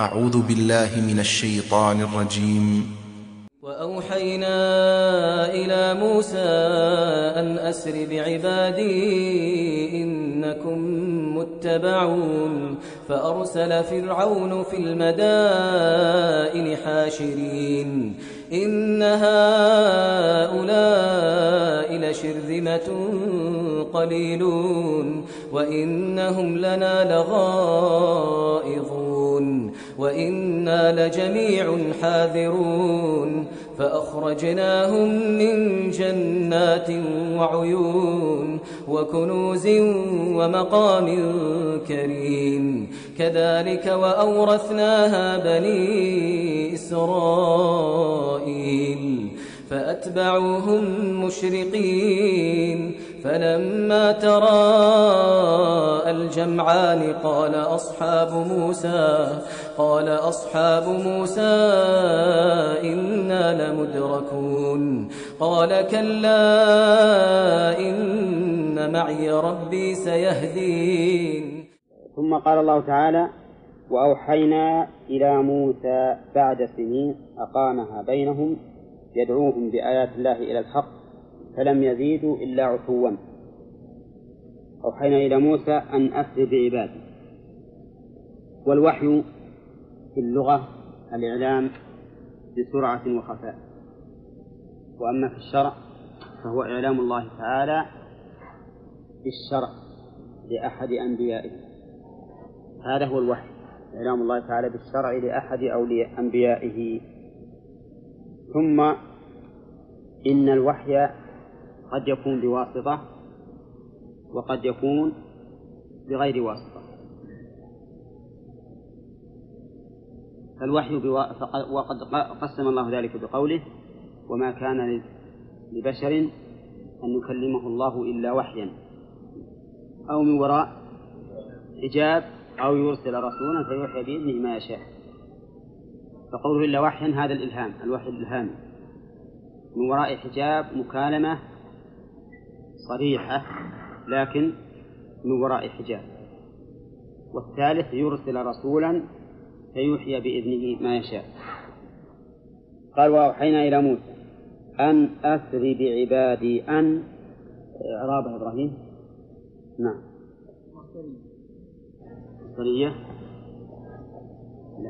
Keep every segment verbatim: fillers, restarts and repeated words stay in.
أعوذ بالله من الشيطان الرجيم. وأوحينا إلى موسى أن أسر بعبادي إنكم متبعون فأرسل فرعون في المدائن حاشرين إن هؤلاء لشرذمة قليلون وإنهم لنا لغائظون وإنا لجميع حاذرون فأخرجناهم من جنات وعيون وكنوز ومقام كريم كذلك وأورثناها بني إسرائيل فأتبعوهم مشرقين فلما تراءى الجمعان قال أصحاب موسى قال أصحاب موسى إنا لمدركون قال كلا إن معي ربي سيهدين. ثم قال الله تعالى وأوحينا إلى موسى بعد سنين أقامها بينهم يدعوهم بآيات الله إلى الحق فلم يزيدوا إلا عتوا. أوحينا إلى موسى أن أسر بعبادي. والوحي في اللغة الإعلام بسرعة وخفاء، وأما في الشرع فهو إعلام الله تعالى بالشرع لأحد أنبيائه. هذا هو الوحي، إعلام الله تعالى بالشرع لأحد أولياء أنبيائه. ثم إن الوحي قد يكون بواسطة وقد يكون بغير واسطة. فالوحي بوا... وقد قسم الله ذلك بقوله وما كان لبشر أن يكلمه الله إلا وحيا أو من وراء حجاب أو يرسل رسولا فيوحي بإذنه ما يشاء. فقوله إلا وحيا هذا الإلهام، الوحي الإلهامي من وراء حجاب، مكالمة صريحة لكن من وراء حجاب. والثالث يرسل رسولا فيوحي بإذنه ما يشاء. قال وأوحينا إلى موسى أن أسر بعبادي. أن إعرابها إبراهيم. نعم مصدرية لا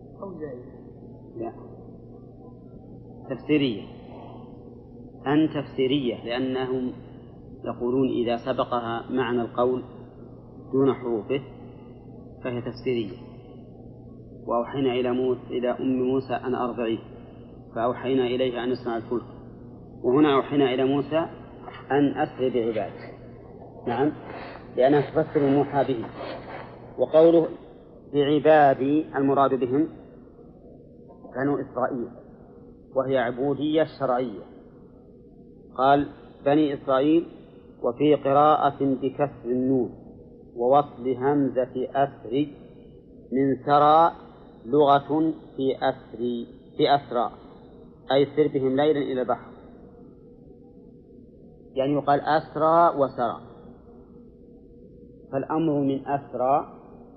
لا تفسيرية. أن تفسيرية لأنهم يقولون إذا سبقها معنى القول دون حروفه فهي تفسيرية. وأوحينا إلى موسى إلى أم موسى أن أرضعيه فأوحينا إليه أن يصنع الفلك. وهنا أوحينا إلى موسى أن أسر بعباده. نعم لأنها تفسر الموحى به. وقوله بعبادي المراد بهم بنو إسرائيل وهي عبودية شرعية. قال بني إسرائيل وفي قراءة بكسر النون ووصل همزة أسر من سرى لغة في أسر في أسرى أي سر بهم ليلا إلى البحر، يعني يقال أسرى وسرى. فالأمر من أسرى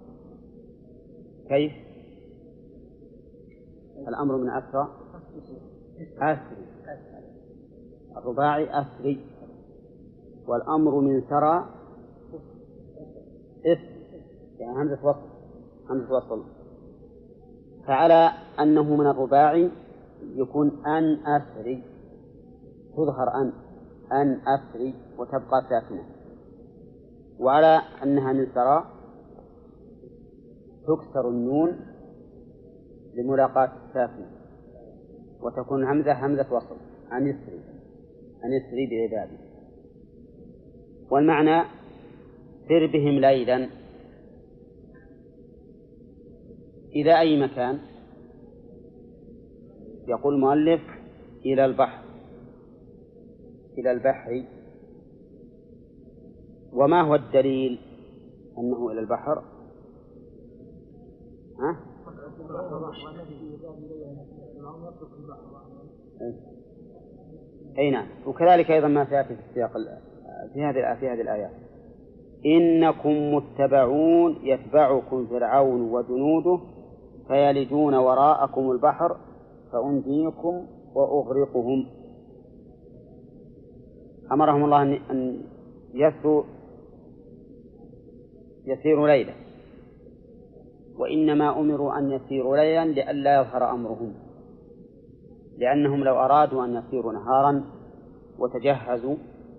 كيف؟ الأمر من أسرى أسري الرباعي أسري، والأمر من سرى إسري يعني همزة وصل همزة وصل. فعلى أنه من الرباعي يكون أن أسري تظهر أن أن أسري وتبقى ساكنة. وعلى أنها من سرى تكسر النون لملاقاة الساكنة وتكون همزة همزة وصل أن يسري أن يسري بعباده. والمعنى سر بهم ليلا إلى أي مكان؟ يقول المؤلف إلى البحر إلى البحر. وما هو الدليل أنه إلى البحر؟ ها؟ أي نعم. وكذلك أيضا ما سيأتي في السياق في هذه في هذه الآيات إنكم متبعون يتبعكم فرعون وجنوده فيلجون وراءكم البحر فأنجيكم وأغرقهم. أمرهم الله أن يسروا يسيروا ليلا، وإنما أمروا أن يسيروا ليلا لئلا يظهر أمرهم، لأنهم لو أرادوا أن يسيروا نهارا وتجهزوا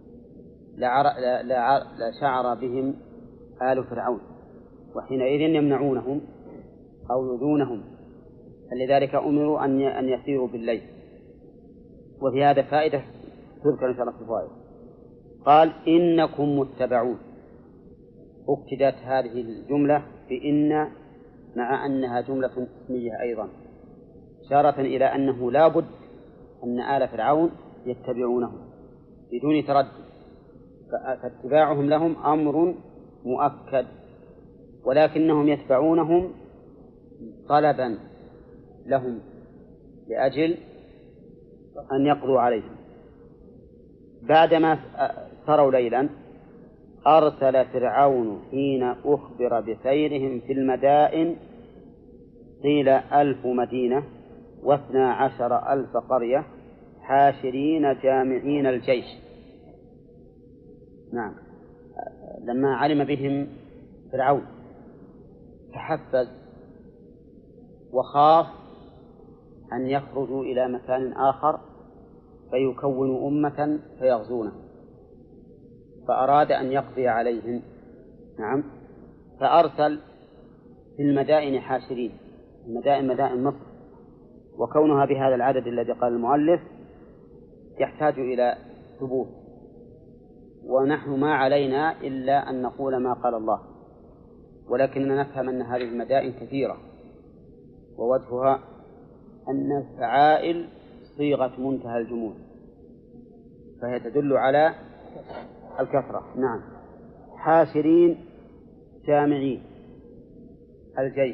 لشعر بهم آل فرعون، وحينئذ يمنعونهم أو يؤذونهم، فلذلك أمروا أن يسيروا بالليل. وفي هذا فائدة تذكر إن شاء الله في الفوائد. قال إنكم متبعون، أكدت هذه الجملة بإن مع أنها جملة اسمية أيضا، إشارة إلى أنه لا بد أن آل فرعون يتبعونهم بدون تردد، فاتباعهم لهم أمر مؤكد، ولكنهم يتبعونهم طلبا لهم لأجل أن يقضوا عليهم. بعدما سروا ليلا أرسل فرعون حين أخبر بسيرهم في المدائن قيل ألف مدينة واثنا عشر ألف قرية حاشرين جامعين الجيش. نعم، لما علم بهم فرعون تحفز وخاف أن يخرجوا إلى مكان آخر فيكونوا أمة فيغزونه، فأراد أن يقضي عليهم. نعم، فأرسل في المدائن حاشرين، المدائن مدائن مصر، وكونها بهذا العدد الذي قال المؤلف يحتاج إلى ثبوت، ونحن ما علينا إلا أن نقول ما قال الله، ولكننا نفهم أن هذه المدائن كثيرة، ووجهها أن الفعائل صيغة منتهى الجموع، فهي تدل على الكثرة. نعم، حاشرين جامعين الجيش،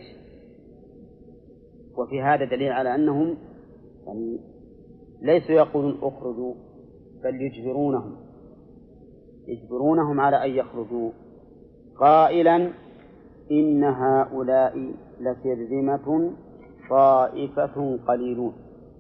وفي هذا دليل على أنهم يعني ليسوا يقولون اخرجوا، بل يجبرونهم يجبرونهم على أن يخرجوا، قائلا إن هؤلاء لشرذمة طائفة قليلون.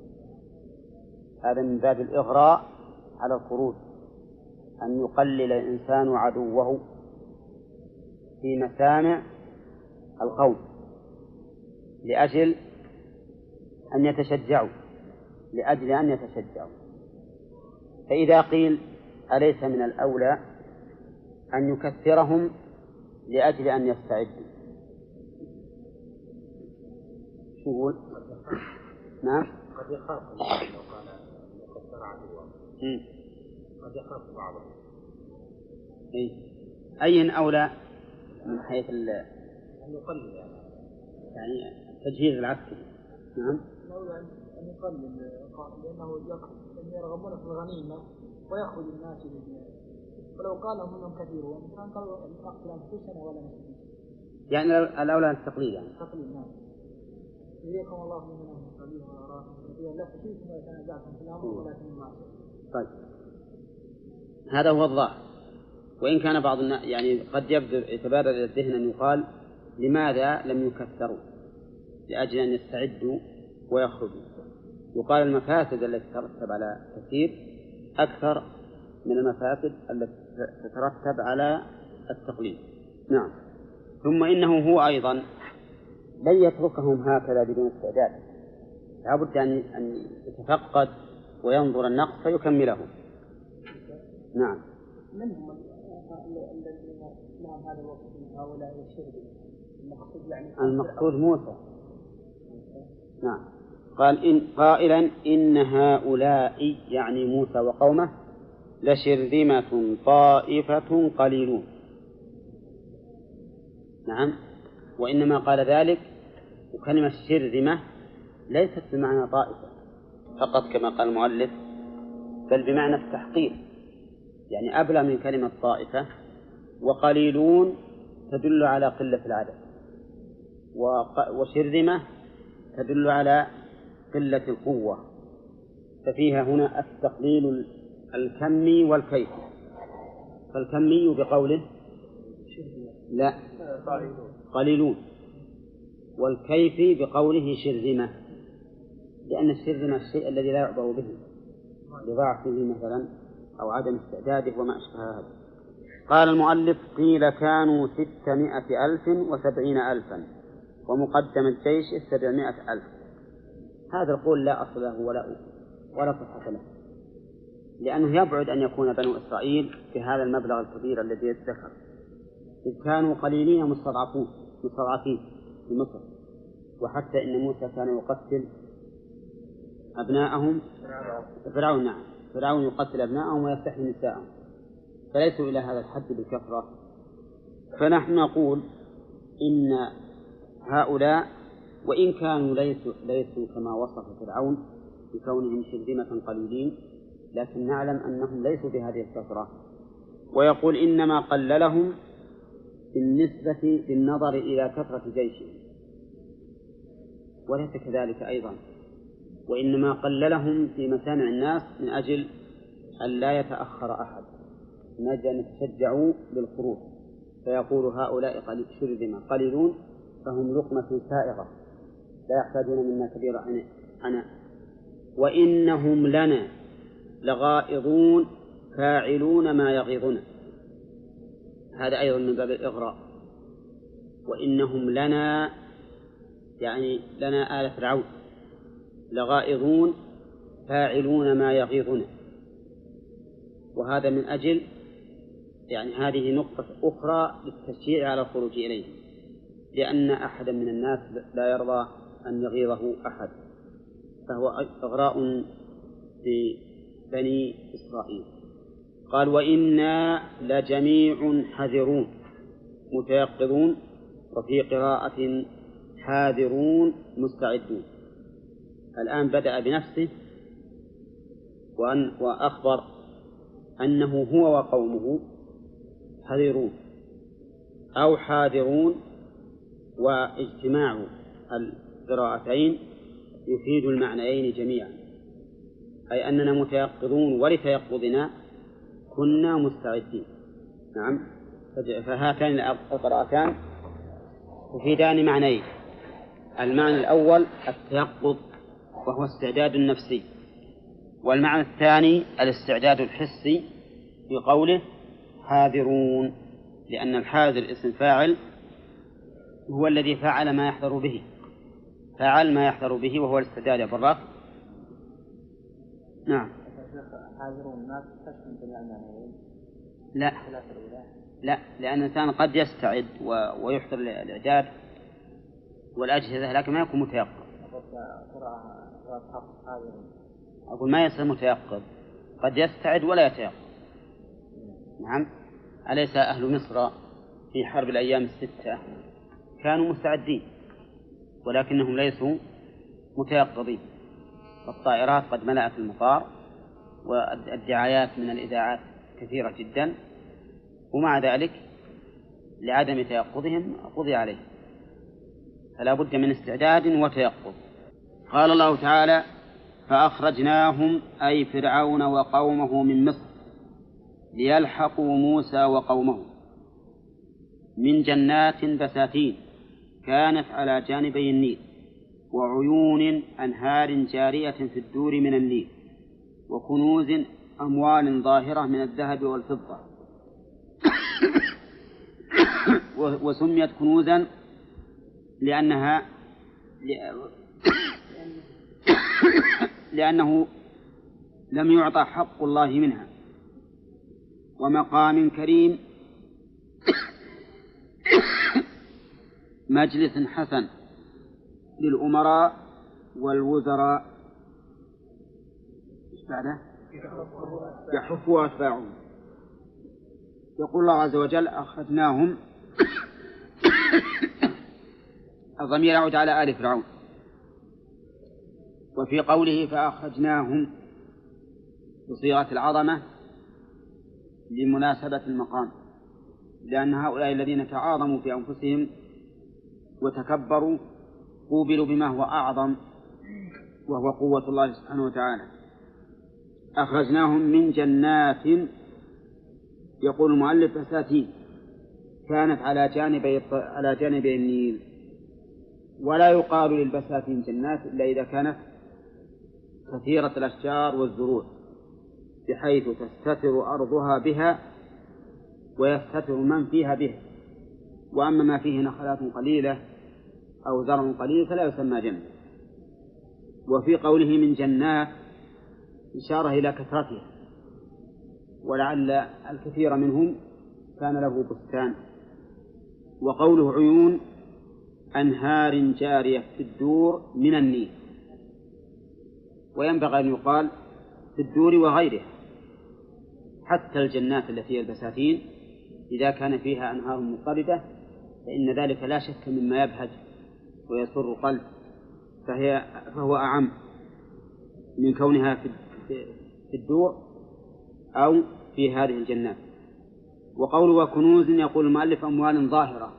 هذا من باب الإغراء على الخروج، أن يقلل الإنسان عدوه في مسامع القوم لأجل أن يتشجعوا لأجل أن يتشجعوا. فإذا قيل أليس من الأولى أن يكثرهم لأجل أن يستعدوا؟ شو يقول؟ نعم، قد يخاف لو قال يكثر عدوه، قد يخاف بعضهم. أي أي أولى من حيث أن يقلل يعني, يعني التجهيز العسكري. نعم، الأولى أن يقلل، لأنه يرغبون في الغنيمة ويأخذ الناس بالدنيا، ولو قال منهم كثيرون كان قالوا نقتل أنفسنا ولا نسلم. يعني الأولى التقليد، يعني تقليد. نعم، يريكم الله منهم قليلا ويراكم كثيرا لا تشركوا ويتنازعكم في الأمر ولكن المعصية. طيب، هذا هو الظاهر، وإن كان بعض الناس يعني قد يتبادر إلى الذهن أن يقال لماذا لم يكثروا لأجل أن يستعدوا ويخرجوا. يقال المفاسد التي تترتب على كثير أكثر من المفاسد التي تترتب على التقليد. نعم، ثم إنه هو أيضا لن يتركهم هكذا بدون استعداد، لابد أن يتفقد وينظر النقص فيكمله. نعم، من هم الذين لهم هذا الوصف من هؤلاء الشرذمة؟ المقصود يعني المقصود موسى. نعم، قال إن قائلا إن هؤلاء يعني موسى وقومه لشرذمة طائفة قليلون. نعم، وإنما قال ذلك، وكلمة شرذمة ليست بمعنى طائفة فقط كما قال المؤلف، بل بمعنى التحقير، يعني أبلغ من كلمة طائفة. وقليلون تدل على قلة العدد، وشرذمة تدل على قلة القوة، ففيها هنا التقليل الكمي والكيفي. فالكمي بقوله لا قليلون، والكيف بقوله شرذمة، لأن الشرذمة الشيء الذي لا يعبر به لضعفه مثلا أو عدم استعداده وما أشبه هذا. قال المؤلف: قيل كانوا ستمائة ألف وسبعين ألفا ومقدم الجيش سبعمائة ألف. هذا القول لا أصل له ولا ولا صحة له، لأنه يبعد أن يكون بنو إسرائيل بهذا المبلغ الكبير الذي ذكر، إذ كانوا قليلين مستضعفون مستضعفين في مصر، وحتى إن موسى كان يقتل أبناءهم فرعون نعم فرعون يقتل أبناءهم ويستحيي نساءهم، فليسوا إلى هذا الحد بالكثرة. فنحن نقول إن هؤلاء وإن كانوا ليسوا, ليسوا كما وصف فرعون بكونهم شرذمة قليلين، لكن نعلم أنهم ليسوا بهذه الكثرة. ويقول إنما قللهم بالنسبة بالنظر إلى كثرة جيشهم، وليس كذلك أيضا، وإنما قللهم في مسامع الناس من أجل أن لا يتأخر أحد، من أجل أن يتشجعوا للخروج، فيقول هؤلاء شرذمة قليلون فهم لقمة سائغة لا يحتاجون منا كبير عناء. وإنهم لنا لغائظون فاعلون ما يغيظنا، هذا أيضا من باب الإغراء. وإنهم لنا يعني لنا آل فرعون لغائظون فاعلون ما يغيظنا، وهذا من أجل يعني هذه نقطة أخرى للتشجيع على الخروج إليه، لأن أحدا من الناس لا يرضى أن يغيظه أحد، فهو إغراء ببني إسرائيل. قال: وإنا لجميع حذرون متيقظون، وفي قراءة حاذرون مستعدون. الآن بدأ بنفسه وأن وأخبر أنه هو وقومه حذرون أو حاذرون، واجتماع القراءتين يفيد المعنيين جميعا، أي أننا متيقظون ولتيقظنا كنا مستعدين. نعم، فهاتان القراءتان تفيدان معنيين: المعنى الأول التيقظ وهو استعداد النفسي، والمعنى الثاني الاستعداد الحسي بقوله حاذرون، لأن الحاذر اسم فاعل هو الذي فعل ما يحذر به، فعل ما يحذر به وهو الاستعداد. يا براق. نعم. حاذرون ما تشمل جميع المعنيين؟ لا لا، لأن الإنسان قد يستعد ويحضر الإعداد والأجهزة لكن ما يكون متيقظ. أقول ما يصير متيقظ، قد يستعد ولا يتيقظ. نعم. أليس أهل مصر في حرب الأيام الستة كانوا مستعدين ولكنهم ليسوا متيقظين؟ الطائرات قد ملأت المطار والدعايات من الإذاعات كثيرة جدا، ومع ذلك لعدم تيقظهم قضي عليه، فلا بد من استعداد وتيقظ. قال الله تعالى: فأخرجناهم أي فرعون وقومه من مصر ليلحقوا موسى وقومه من جنات بساتين كانت على جانبي النيل وعيون أنهار جارية في الدور من النيل وكنوز أموال ظاهرة من الذهب والفضة وسميت كنوزا لأنها لأنه لم يعطى حق الله منها، ومقام كريم مجلس حسن للأمراء والوزراء بعده يحفوا أتباعهم. يقول الله عز وجل: أخرجناهم. الضمير يعود على آل فرعون. وفي قوله فأخرجناهم بصيغة العظمة لمناسبة المقام، لأن هؤلاء الذين تعاظموا في أنفسهم وتكبروا قوبلوا بما هو أعظم وهو قوة الله سبحانه وتعالى. أخرجناهم من جنات، يقول المؤلف بساتين، كانت على جانبي على جانبي النيل. ولا يقال للبساتين جنات إلا إذا كانت كثيرة الأشجار والزروع بحيث تستتر أرضها بها ويستتر من فيها بها. وأما ما فيه نخلات قليلة أو زرع قليل فلا يسمى جنة. وفي قوله من جنات إشارة إلى كثرتها، ولعل الكثير منهم كان له بستان. وقوله عيون أنهار جارية في الدور من النيل، وينبغي أن يقال في الدور وغيرها، حتى الجنات التي هي البساتين إذا كان فيها أنهار مضطردة فإن ذلك لا شك مما يبهج ويسر القلب، فهي فهو أعم من كونها في الدور أو في هذه الجنات. وقوله وكنوز يقول المؤلف أموال ظاهرة،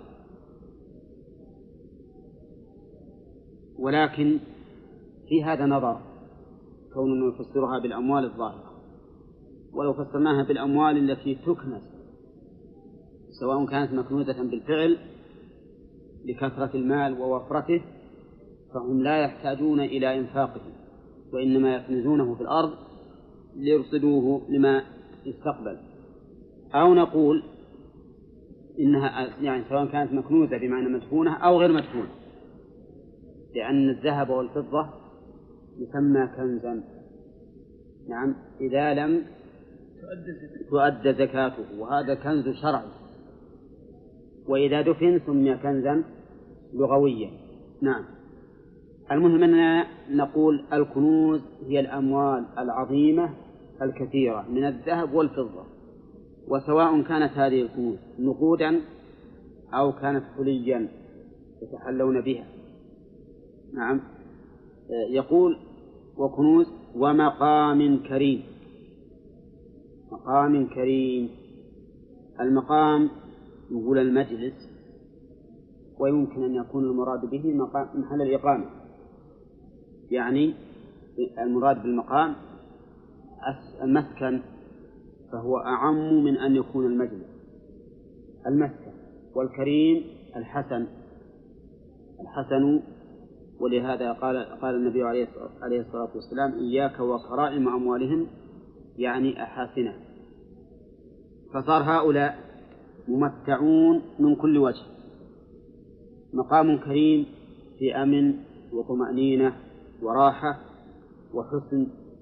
ولكن في هذا نظر كونه يفسرها بالأموال الظاهرة، ولو فسرناها بالأموال التي تكنز سواء كانت مكنوزة بالفعل لكثرة المال ووفرته فهم لا يحتاجون إلى إنفاقه، وإنما يكنزونه في الأرض ليرصدوه لما يستقبل. أو نقول إنها يعني سواء كانت مكنوزة بمعنى مدفونة أو غير مدفونة، لأن الذهب والفضة يسمى كنزا، نعم، إذا لم تؤدى زكاته، وهذا كنز شرعي، وإذا دفن سمي كنزا لغويا. نعم. المهم أننا نقول الكنوز هي الأموال العظيمة الكثيرة من الذهب والفضة، وسواء كانت هذه الكنوز نقودا أو كانت حليا يتحلون بها. نعم. يقول وكنوز ومقام كريم. مقام كريم، المقام يقول المجلس، ويمكن أن يكون المراد به محل الإقامة، يعني المراد بالمقام المسكن، فهو أعم من أن يكون المجلس المسكن. والكريم الحسن الحسن ولهذا قال قال النبي عليه الصلاة والسلام إياك وكرائم أموالهم، يعني أحاسنه. فصار هؤلاء ممتعون من كل وجه. مقام كريم في أمن وطمأنينة وراحة وحسن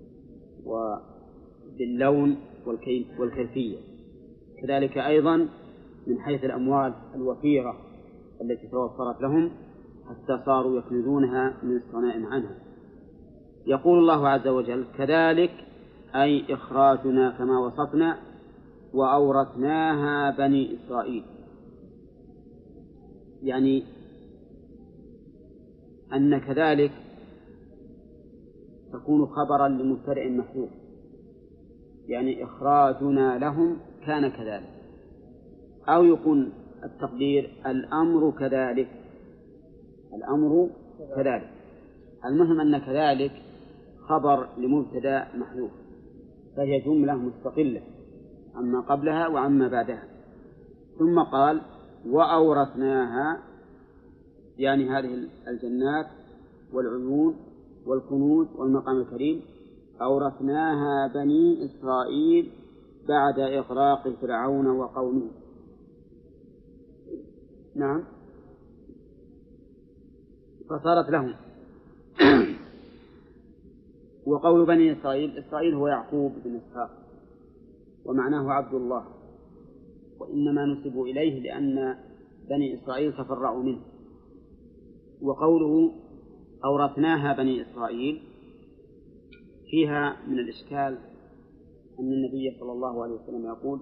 وباللون والكيفية، كذلك أيضا من حيث الأموال الوفيرة التي توفرت لهم حتى صاروا يكنزونها من استغناء عنها. يقول الله عز وجل كذلك أي إخراجنا كما وصفنا وأورثناها بني إسرائيل، يعني أن كذلك تكون خبرا لمبتدأ محذوف، يعني إخراجنا لهم كان كذلك، أو يكون التقدير الأمر كذلك، الأمر كذلك. المهم أن كذلك خبر لمبتدأ محذوف، فهي جملة مستقلة عما قبلها وعما بعدها. ثم قال وأورثناها، يعني هذه الجنات والعيون والكنوز والمقام الكريم أورثناها بني إسرائيل بعد إغراق فرعون وقومه. نعم، فصارت لهم. وقول بني إسرائيل، إسرائيل هو يعقوب بن إسحاق، ومعناه عبد الله، وإنما نسبوا إليه لأن بني إسرائيل تفرعوا منه. وقوله أورثناها بني إسرائيل فيها من الإشكال أن النبي صلى الله عليه وسلم يقول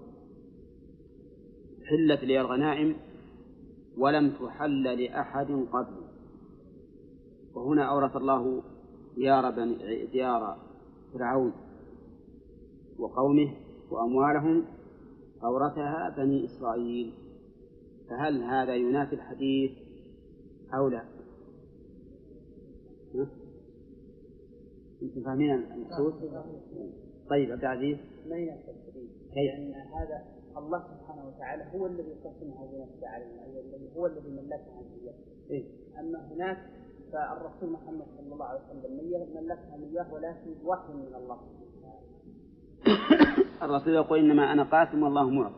حلت لي الغنائم ولم تحل لأحد قبل، وهنا أورث الله ديار, بني ديار فرعون وقومه وأموالهم أورثها بني إسرائيل، فهل هذا ينافي الحديث أو لا؟ أنتم فاهمين المقصود؟ طيب عبد العزيز. ما هي التفسير؟ لأن هذا الله سبحانه وتعالى هو الذي قسمها بنفسه علينا، الذي هو الذي ملكها إياه. إيه؟ أما هناك فالرسول محمد صلى الله عليه وسلم ملكها إياه، ولكن وحي من الله. الرسول يقول إنما أنا قاسم والله معطي.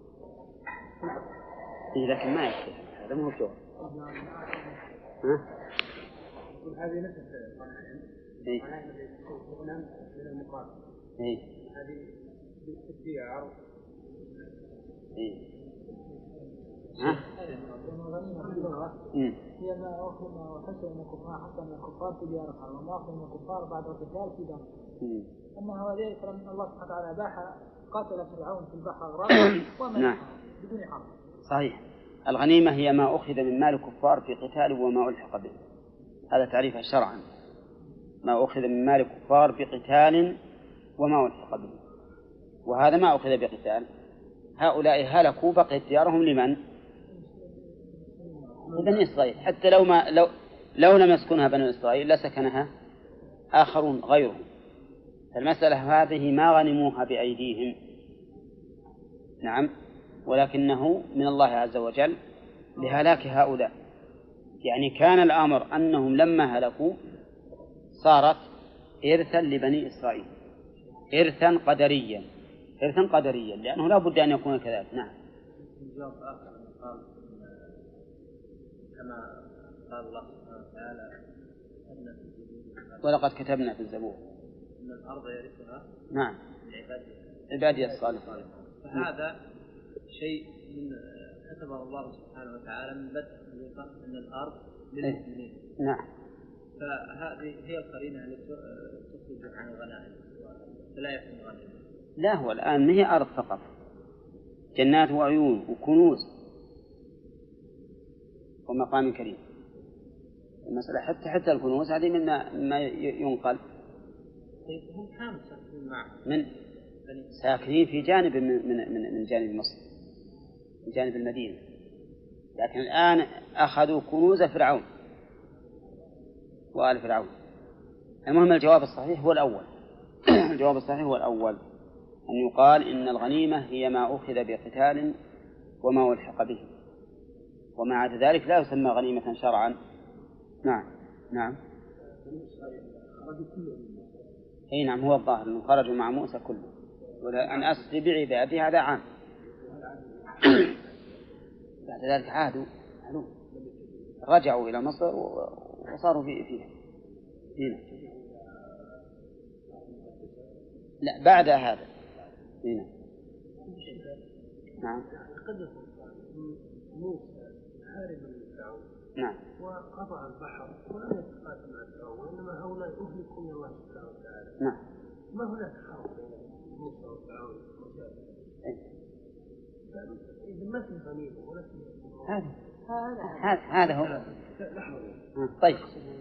إيه لكن ما يكفي هذا مو الجواب. ها؟ هذه نفس القناعة. إيه. من المقابل. إيه. هذه بالديار. إيه. ها؟ هي ما أخذ ما حصل من الكفار حتى من الكفار في ديار الحرب وما أخذ من الكفار بعد القتال في دار. أما هو ذلك فلن الله سبحانه وتعالى باح قاتل فرعون في البحر غرقا وما بدون حرب. صحيح. الغنيمة هي ما أخذ من مال الكفار في قتال وما ألحق به. هذا تعريفها شرعا. ما أخذ من مال الكفار بقتال وما ألحق به. وهذا ما أخذ بقتال. هؤلاء هلكوا بقيت ديارهم لمن؟ لبني إسرائيل. حتى لو ما لو لو لم يسكنها بني إسرائيل لسكنها آخرون غيرهم. المسألة هذه ما غنموها بأيديهم، نعم، ولكنه من الله عز وجل لهلاك هؤلاء. يعني كان الأمر أنهم لما هلكوا صارت إرثا لبني إسرائيل، إرثا قدريا، إرثا قدريا، لأنه لا بد أن يكون كذلك. نعم. كما قال الله سبحانه وتعالى ولقد كتبنا في الزبور أن الأرض يرثها نعم عبادي الصالحين. فهذا شيء من كتبه الله سبحانه وتعالى من بدء خليقة أن الأرض للمؤمنين. نعم. فهذه هي القرينة التي تخرج عن الغنائم فلا يكون غنائم. لا، هو الآن ما هي أرض فقط، جنات وعيون وكنوز ومقام كريم. المسألة حتى حتى الكنوز هذه مما ما ينقل. هم كانوا ساكنين معه من ساكنين في جانب من من من, من جانب مصر، من جانب المدينة، لكن الآن أخذوا كنوز فرعون وآل فرعون. المهم الجواب الصحيح هو الأول. الجواب الصحيح هو الأول، أن يقال إن الغنيمة هي ما أخذ بقتال وما ألحق به، وما عدا ذلك لا يسمى غنيمة شرعا. نعم. نعم. أي نعم، هو الظاهر أنهم خرجوا مع موسى كله، ولا أن أسري بعبادي هذا عام. بعد ذلك عادوا رجعوا إلى مصر وصاروا في فيها هنا. لا بعد هذا هنا. نعم. موسى حارب فرعون نعم وقطع البحر ولم يتقاتل مع فرعون، وإنما هؤلاء أهلكوا من الله سبحانه وتعالى. نعم. ما هناك حرب بين موسى وفرعون إذا ما في غنيمة ولا في هذا هذا هذا هو. طيب.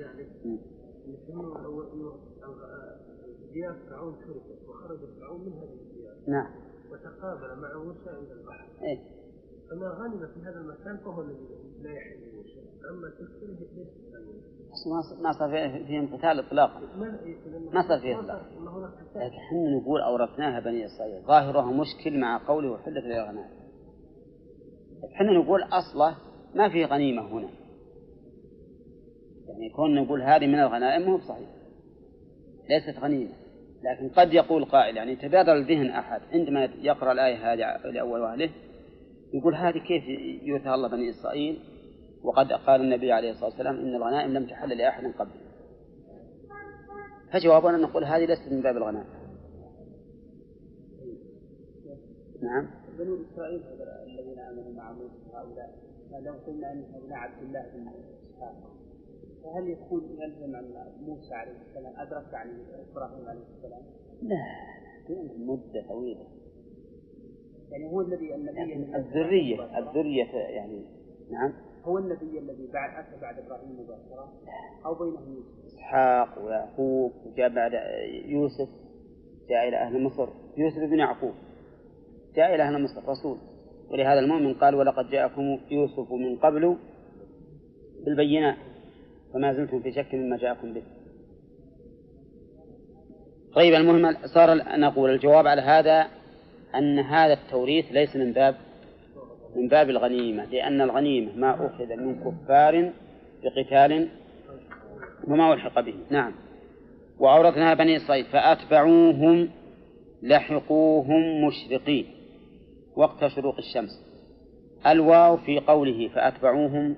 ديار فرعون تركت وخرج فرعون من هذه الديار. نعم. وتقابل مع موسى عند البحر. إيه. فما غنم في هذا المكان فهو الذي لا يحل موسى، أما تلك ليس غنيمة. ما صار فيهم قتال إطلاقا. ما صار فيه إطلاق. لكن حنا نقول أورثناها بني إسرائيل، ظاهرها مشكل مع قوله وحلت للغنائم. حنا نقول أصله ما في غنيمة هنا، يعني كون نقول هذه من الغنائم هو صحيح ليست غنيمة. لكن قد يقول قائل، يعني تبادر الذهن أحد عندما يقرأ الآية هذه لأول وهله يقول هذه كيف يورثها الله بني إسرائيل وقد قال النبي عليه الصلاة والسلام إن الغنائم لم تحل لأحد قبل. فجوابنا نقول هذه ليست من باب الغنائم. نعم. بنو إسرائيل الذين آمنوا مع موسى هؤلاء لو قلنا أن هؤلاء عبد الله بن إسحاق، فهل يكون يلزم أن موسى عليه السلام أدرك عن إبراهيم عليه السلام؟ لا، مدة طويلة. يعني هو الذي النبي الذرية الذرية يعني. نعم. هو النبي الذي بعد أتى بعد إبراهيم مباشرة أو بينهم يوسف؟ إسحاق ويعقوب، وجاء بعد يوسف جاء إلى أهل مصر. يوسف بن يعقوب جاء إلى أهل مصر رسول، ولهذا المؤمن قال ولقد جاءكم يوسف من قبل بالبينات فما زلتم في شك مما جاءكم به. طيب المهم صار نقول الجواب على هذا أن هذا التوريث ليس من باب من باب الغنيمة، لأن الغنيمة ما أخذ من كفار بقتال وما ألحق به. نعم. وأورثنا بني إسرائيل فأتبعوهم لحقوهم مشرقين وقت شروق الشمس. الواو في قوله فأتبعوهم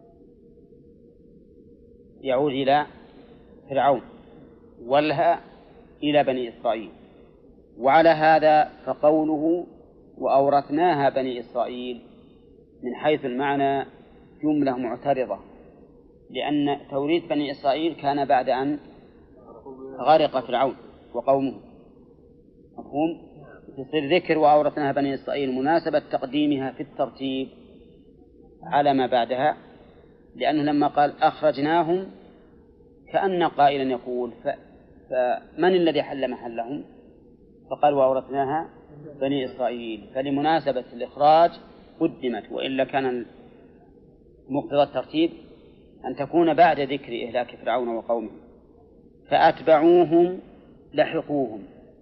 يعود إلى فرعون، والهاء إلى بني إسرائيل. وعلى هذا فقوله وأورثناها بني إسرائيل من حيث المعنى جملة معترضة، لأن توريث بني إسرائيل كان بعد أن غرق فرعون وقومه. مفهوم؟ يصير ذكر وأورثناها بني إسرائيل مناسبة تقديمها في الترتيب على ما بعدها، لأنه لما قال أخرجناهم كأن قائلا يقول فمن الذي حل محلهم؟ فقال وأورثناها بني إسرائيل، فلمناسبة الإخراج قدمت، وإلا كان مقتضى الترتيب أن تكون بعد ذكر إهلاك فرعون وقومه. فأتبعوهم لحقوهم،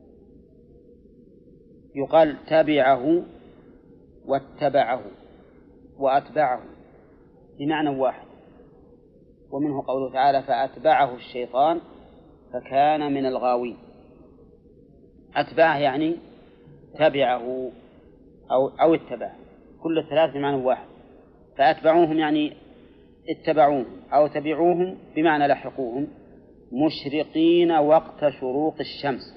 يقال تبعه واتبعه وأتبعه بمعنى واحد، ومنه قوله تعالى فأتبعه الشيطان فكان من الغاوين. أتبعه يعني تبعه أو, أو اتبعه، كل الثلاث بمعنى واحد. فأتبعوهم يعني اتبعوهم أو تبعوهم بمعنى لحقوهم مشرقين وقت شروق الشمس،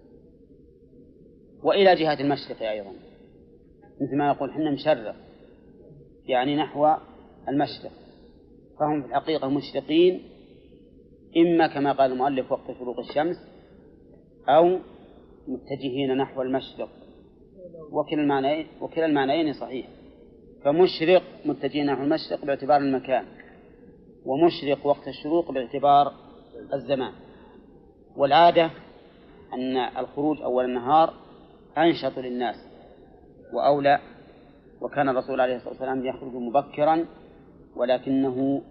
وإلى جهة المشرق أيضا، مثل ما نقول حنا مشرق يعني نحو المشرق، فهم في الحقيقة مشرقين إما كما قال المؤلف وقت شروق الشمس أو متجهين نحو المشرق، وكلا المعنيين وكلا المعنيين صحيح. فمشرق متجهين نحو المشرق باعتبار المكان، ومشرق وقت الشروق باعتبار الزمان. والعادة أن الخروج أول النهار أنشط للناس وأولى، وكان الرسول عليه الصلاة والسلام يخرج مبكرا، ولكنه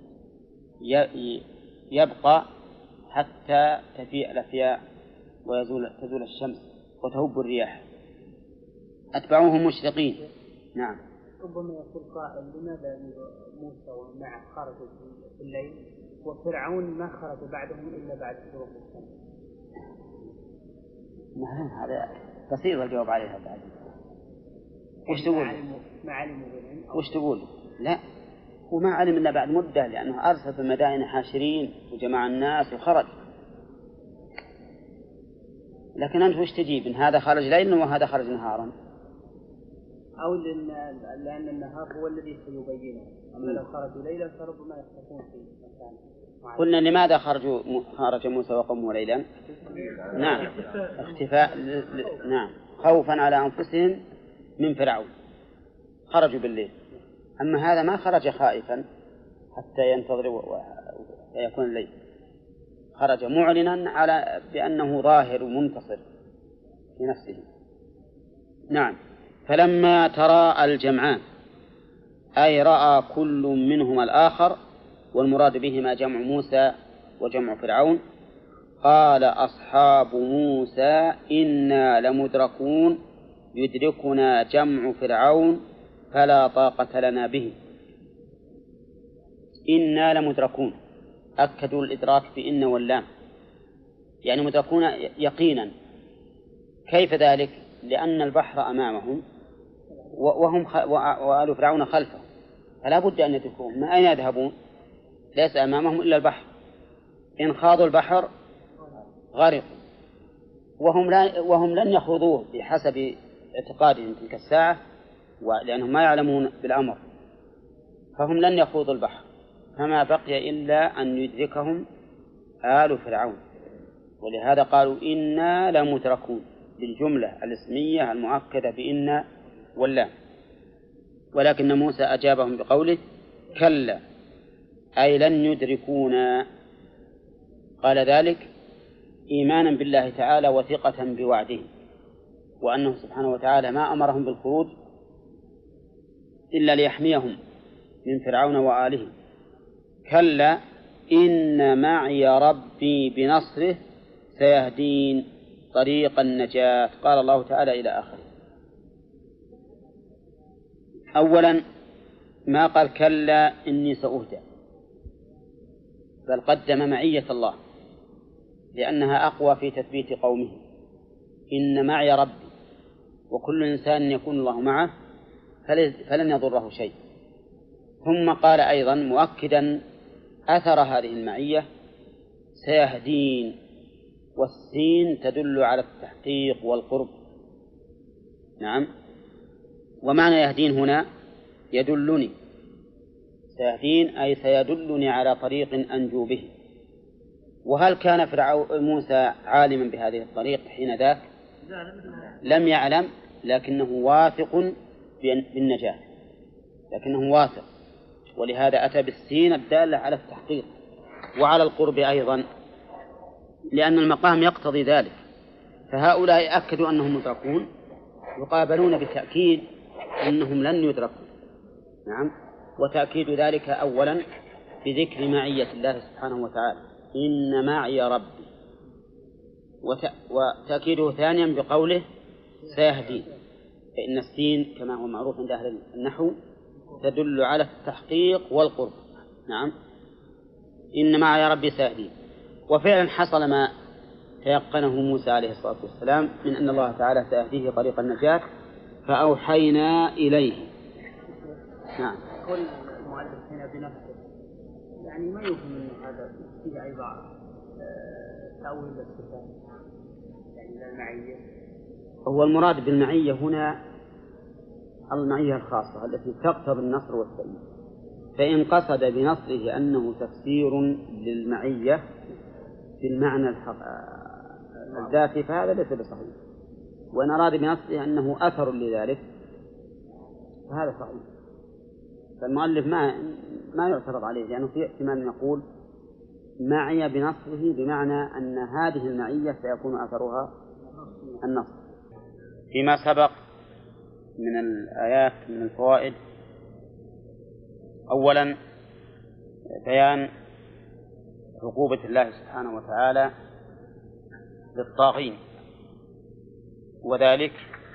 يبقى حتى تفيء الأفياء ويزول تزول الشمس وتهب الرياح. أتبعوهم مشرقين. نعم. ربما يقول قائل لماذا موسى ومعه خرجوا في الليل وفرعون ما خرج بعدهم إلا بعد شروق الشمس؟ نعم هذا بسيط الجواب عليها بعد. وش تقول؟ ما علموا وش تقول؟ لا، هو ما علم إلا بعد مدة، لأنه أرسل في المدائن حاشرين وجمع الناس وخرج. لكن أنت وش تجيب؟ إن هذا خرج ليلا وهذا خرج نهارا، أو لأن النهار هو الذي سيبينه، أما لو خرجوا ليلا فربما يختفون في مكان. قلنا لماذا خرجوا خرج موسى وقومه ليلا؟ نعم اختفاء ل... ل... نعم خوفا على أنفسهم من فرعون خرجوا بالليل. أما هذا ما خرج خائفا حتى ينتظر ويكون الليل، خرج معلنا على بأنه ظاهر ومنتصر في نفسه. نعم. فلما ترى الجمعان أي رأى كل منهما الآخر، والمراد بهما جمع موسى وجمع فرعون، قال أصحاب موسى إنا لمدركون يدركنا جمع فرعون فلا طاقة لنا به. إنا لمدركون، أكدوا الإدراك بإن واللام، يعني مدركون يقينا. كيف ذلك؟ لأن البحر أمامهم وهم خ... وآل فرعون خلفه، فلا بد أن يدركوهم. من أين يذهبون؟ ليس أمامهم إلا البحر، إن خاضوا البحر غرقوا، وهم, لا... وهم لن يخوضوه بحسب اعتقادهم تلك الساعة، ولأنهم ما يعلمون بالأمر، فهم لن يخوضوا البحر، فما بقي إلا أن يدركهم آل فرعون. ولهذا قالوا إنا لمدركون بالجملة الاسمية المؤكدة بإن واللام. ولكن موسى أجابهم بقوله كلا أي لن يدركونا. قال ذلك إيمانا بالله تعالى وثقة بوعده، وأنه سبحانه وتعالى ما أمرهم بالخروج إلا ليحميهم من فرعون وآله. كلا إن معي ربي بنصره سيهدين طريق النجاة. قال الله تعالى إلى آخره. أولا ما قال كلا إني سأهدى، بل قدم معية الله لأنها أقوى في تثبيت قومه. إن معي ربي، وكل إنسان يكون الله معه فلن يضره شيء. ثم قال أيضا مؤكدا أثر هذه المعية سيهدين، والسين تدل على التحقيق والقرب. نعم. ومعنى يهدين هنا يدلني، سيهدين أي سيدلني على طريق أنجو به. وهل كان فرعون موسى عالما بهذه الطريق حين ذاك؟ لم يعلم، لكنه واثق بالنجاة، لكنه واثق، ولهذا أتى بالسين الدالة على التحقيق وعلى القرب أيضا، لأن المقام يقتضي ذلك. فهؤلاء أكدوا أنهم مدركون، يقابلون بتأكيد أنهم لن يدركوا. نعم. وتأكيد ذلك أولا بذكر معية الله سبحانه وتعالى، إن معي ربي، وتأكيده ثانيا بقوله سيهدين، فإن السين كما هو معروف عند أهل النحو تدل على التحقيق والقرب. نعم. إن معي ربي سيهدين. وفعلا حصل ما تيقنه موسى عليه الصلاة والسلام من أن الله تعالى سيهديه طريق النجاة، فأوحينا إليه. نعم. كل المؤلف هنا بنفسه يعني ما يفهم أن هذا فيه عبارة تأويل الصفات يعني المعية. هو المراد بالمعية هنا المعية الخاصة التي تقتضي النصر والتأييد، فإن قصد بنصره أنه تفسير للمعية بالمعنى الذاتي فهذا ليس بصحيح، وإن أراد بنصره أنه أثر لذلك فهذا صحيح. فالمؤلف ما ما يعترض عليه، لأنه في احتمال نقول معية بنصره بمعنى أن هذه المعية سيكون أثرها النصر. فيما سبق من الآيات من الفوائد، أولا بيان عقوبة الله سبحانه وتعالى للطاغين، وذلك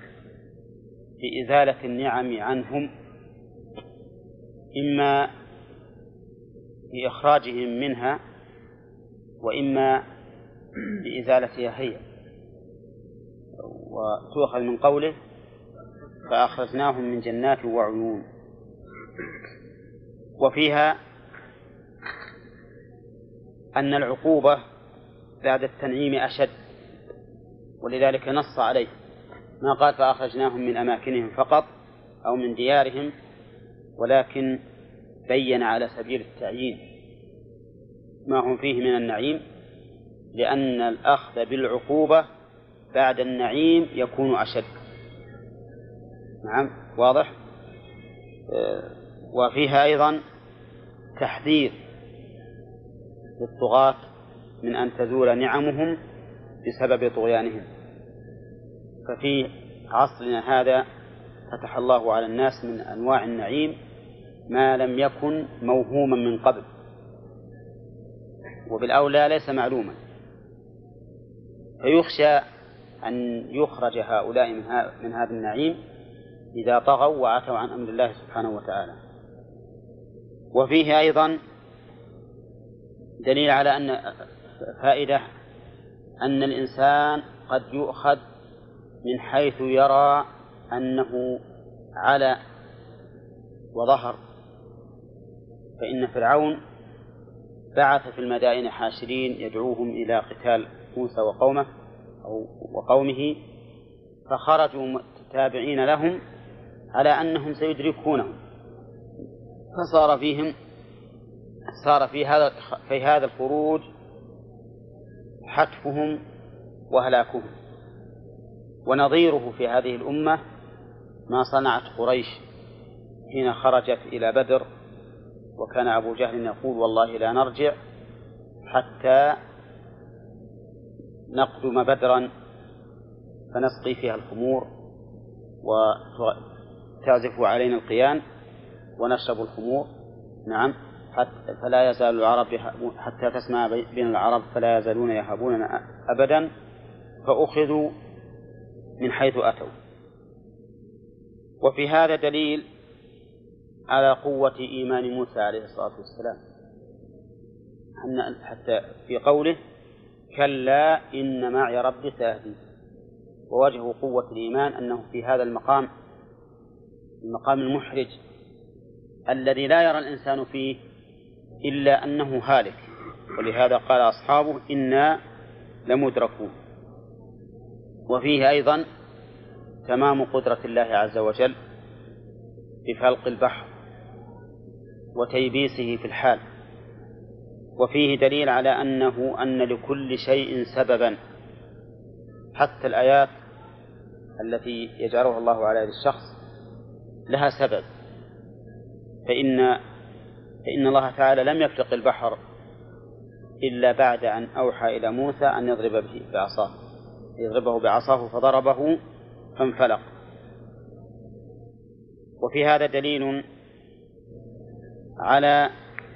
بإزالة النعم عنهم، إما بإخراجهم منها وإما بإزالتها هي. وتؤخذ من قوله فأخرجناهم من جنات وعيون. وفيها أن العقوبة بعد التنعيم أشد، ولذلك نص عليه، ما قال فأخرجناهم من أماكنهم فقط أو من ديارهم، ولكن بين على سبيل التعيين ما هم فيه من النعيم، لأن الأخذ بالعقوبة بعد النعيم يكون أشد. نعم، واضح. وفيها أيضا تحذير للطغاة من أن تزول نعمهم بسبب طغيانهم. ففي عصرنا هذا فتح الله على الناس من أنواع النعيم ما لم يكن موهوما من قبل، وبالأولى ليس معلوما، فيخشى أن يخرج هؤلاء من هذا النعيم إذا طغوا وعتوا عن أمر الله سبحانه وتعالى. وفيه أيضا دليل على أن فائدة أن الإنسان قد يؤخذ من حيث يرى أنه على وظهر. فإن فرعون بعث في المدائن حاشرين يدعوهم إلى قتال موسى وقومه أو وقومه، فخرجوا تابعين لهم على أنهم سيدركونهم، فصار فيهم صار في هذا في هذا الخروج حتفهم وهلاكهم. ونظيره في هذه الأمة ما صنعت قريش حين خرجت إلى بدر، وكان أبو جهل يقول والله لا نرجع حتى نقدم بدرا فنسقي فيها الخمور وتعزف علينا القيان ونشرب الخمور. نعم، حتى فلا يزال العرب حتى تسمع بين العرب فلا يزالون يهابوننا أبدا فأخذوا من حيث أتوا. وفي هذا دليل على قوة إيمان موسى عليه الصلاة والسلام، أن حتى في قوله كلا إن معي ربي سيهدين. ووجه قوة الإيمان أنه في هذا المقام، المقام المحرج الذي لا يرى الإنسان فيه إلا أنه هالك، ولهذا قال أصحابه إنا لمدركون. وفيه أيضا تمام قدرة الله عز وجل بفلق البحر وتيبيسه في الحال. وفيه دليل على أنه أن لكل شيء سببا، حتى الآيات التي يجعلها الله على يد الشخص لها سبب. فإن فإن الله تعالى لم يفلق البحر إلا بعد أن أوحى إلى موسى أن يضرب به بعصاه، يضربه بعصاه فضربه فانفلق. وفي هذا دليل على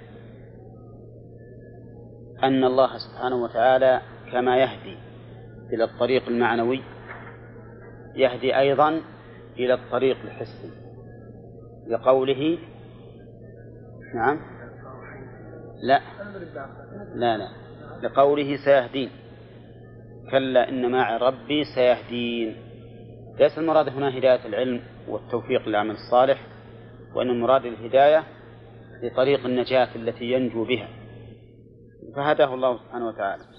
أن الله سبحانه وتعالى كما يهدي إلى الطريق المعنوي يهدي أيضا إلى الطريق الحسي، لقوله نعم لا لا لا لقوله سيهدين، كلا إن معي ربي سيهدين. ليس المراد هنا هداية العلم والتوفيق للعمل الصالح، وإن المراد الهداية لطريق النجاة التي ينجو بها، فهداه الله سبحانه وتعالى.